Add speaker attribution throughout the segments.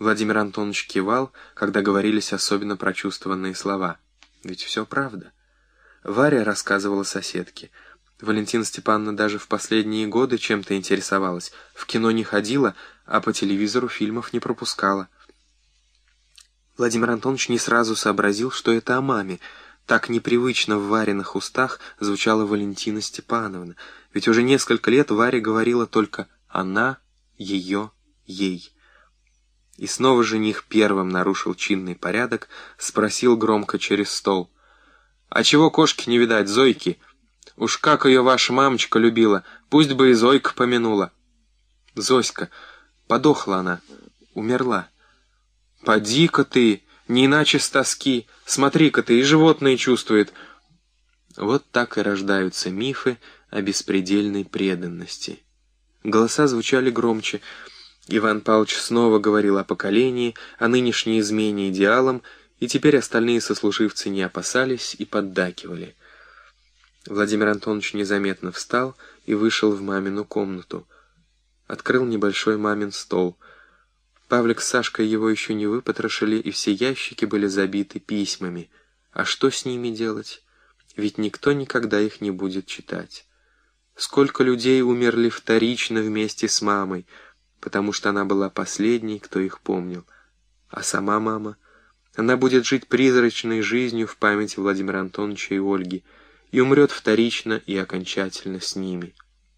Speaker 1: Владимир Антонович кивал, когда говорились особенно прочувствованные слова. Ведь все правда. Варя рассказывала соседке. Валентина Степановна даже в последние годы чем-то интересовалась. В кино не ходила, а по телевизору фильмов не пропускала. Владимир Антонович не сразу сообразил, что это о маме. Так непривычно в Вариных устах звучала Валентина Степановна. Ведь уже несколько лет Варя говорила только «она», «ее», «ей». И снова жених первым нарушил чинный порядок, спросил громко через стол: «А чего кошки не видать, Зойки? Уж как ее ваша мамочка любила, пусть бы и Зойка помянула». «Зоська, подохла она, умерла». «Поди-ка ты, не иначе с тоски, смотри-ка ты, и животные чувствует». Вот так и рождаются мифы о беспредельной преданности. Голоса звучали громче. Иван Павлович снова говорил о поколении, о нынешней измене идеалам, и теперь остальные сослуживцы не опасались и поддакивали. Владимир Антонович незаметно встал и вышел в мамину комнату. Открыл небольшой мамин стол. Павлик с Сашкой его еще не выпотрошили, и все ящики были забиты письмами. А что с ними делать? Ведь никто никогда их не будет читать. Сколько людей умерли вторично вместе с мамой, потому что она была последней, кто их помнил. А сама мама? Она будет жить призрачной жизнью в памяти Владимира Антоновича и Ольги и умрет вторично и окончательно с ними.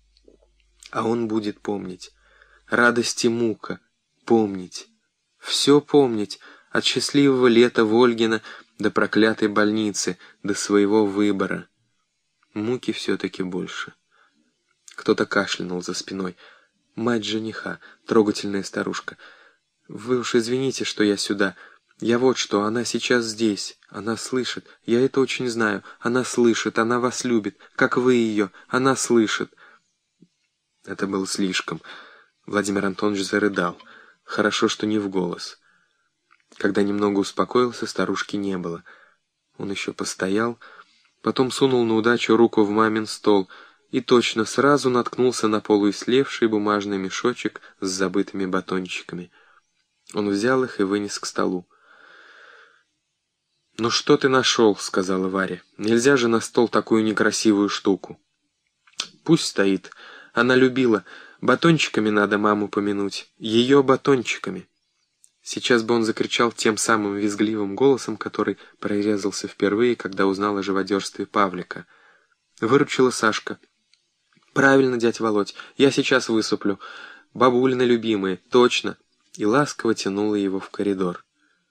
Speaker 1: А он будет помнить. Радость и мука. Помнить. Все помнить. От счастливого лета Вольгина до проклятой больницы, до своего выбора. Муки все-таки больше. Кто-то кашлянул за спиной. Мать жениха, трогательная старушка. «Вы уж извините, что я сюда. Я вот что, она сейчас здесь. Она слышит. Я это очень знаю. Она слышит, она вас любит. Как вы ее. Она слышит». Это было слишком. Владимир Антонович зарыдал. Хорошо, что не в голос. Когда немного успокоился, старушки не было. Он еще постоял, потом сунул на удачу руку в мамин стол и точно сразу наткнулся на полуислевший бумажный мешочек с забытыми батончиками. Он взял их и вынес к столу. «Ну что ты нашел?» — сказала Варя. «Нельзя же на стол такую некрасивую штуку». «Пусть стоит. Она любила. Батончиками надо маму помянуть. Ее батончиками». Сейчас бы он закричал тем самым визгливым голосом, который прорезался впервые, когда узнал о живодерстве Павлика. Выручила Сашка. «Правильно, дядь Володь, я сейчас высыплю. Бабулины любимые, точно!» И ласково тянула его в коридор.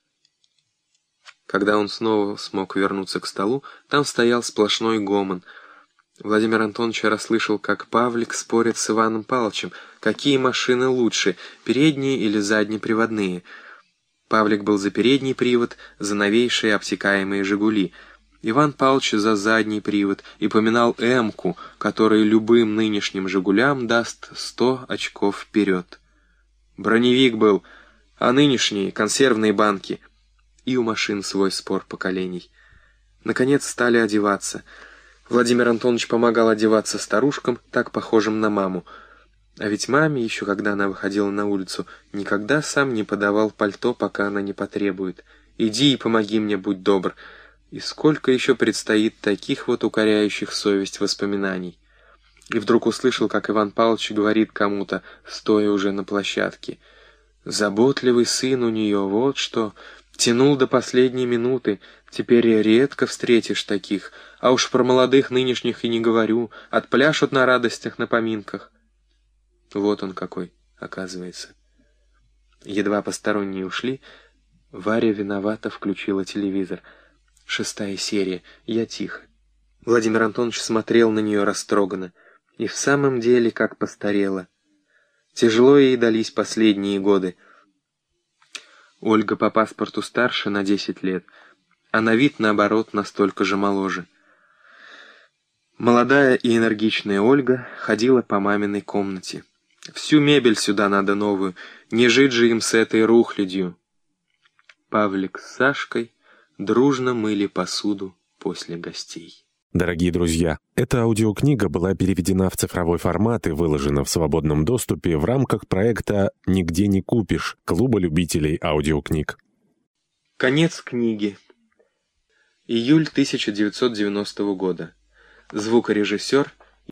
Speaker 1: Когда он снова смог вернуться к столу, там стоял сплошной гомон. Владимир Антонович расслышал, как Павлик спорит с Иваном Павловичем, какие машины лучше, передние или заднеприводные. Павлик был за передний привод, за новейшие обтекаемые «Жигули». Иван Павлович за задний привод и поминал «Эмку», который любым нынешним «Жигулям» даст 100 очков вперед. Броневик был, а нынешние — консервные банки. И у машин свой спор поколений. Наконец стали одеваться. Владимир Антонович помогал одеваться старушкам, так похожим на маму. А ведь маме, еще когда она выходила на улицу, никогда сам не подавал пальто, пока она не потребует. «Иди и помоги мне, будь добр». И сколько еще предстоит таких вот укоряющих совесть воспоминаний. И вдруг услышал, как Иван Павлович говорит кому-то, стоя уже на площадке: «Заботливый сын у нее, вот что, тянул до последней минуты, теперь редко встретишь таких, а уж про молодых нынешних и не говорю, отпляшут на радостях, на поминках». Вот он какой, оказывается. Едва посторонние ушли, Варя виновато включила телевизор. 6-я серия. Я тихо. Владимир Антонович смотрел на нее растроганно. И в самом деле как постарела. Тяжело ей дались последние годы. Ольга по паспорту старше на 10 лет, а на вид, наоборот, настолько же моложе. Молодая и энергичная Ольга ходила по маминой комнате. Всю мебель сюда надо новую, не жить же им с этой рухлядью. Павлик с Сашкой дружно мыли посуду после гостей.
Speaker 2: Дорогие друзья, эта аудиокнига была переведена в цифровой формат и выложена в свободном доступе в рамках проекта «Нигде не купишь» Клуба любителей аудиокниг.
Speaker 1: Конец книги. Июль 1990 года. Звукорежиссер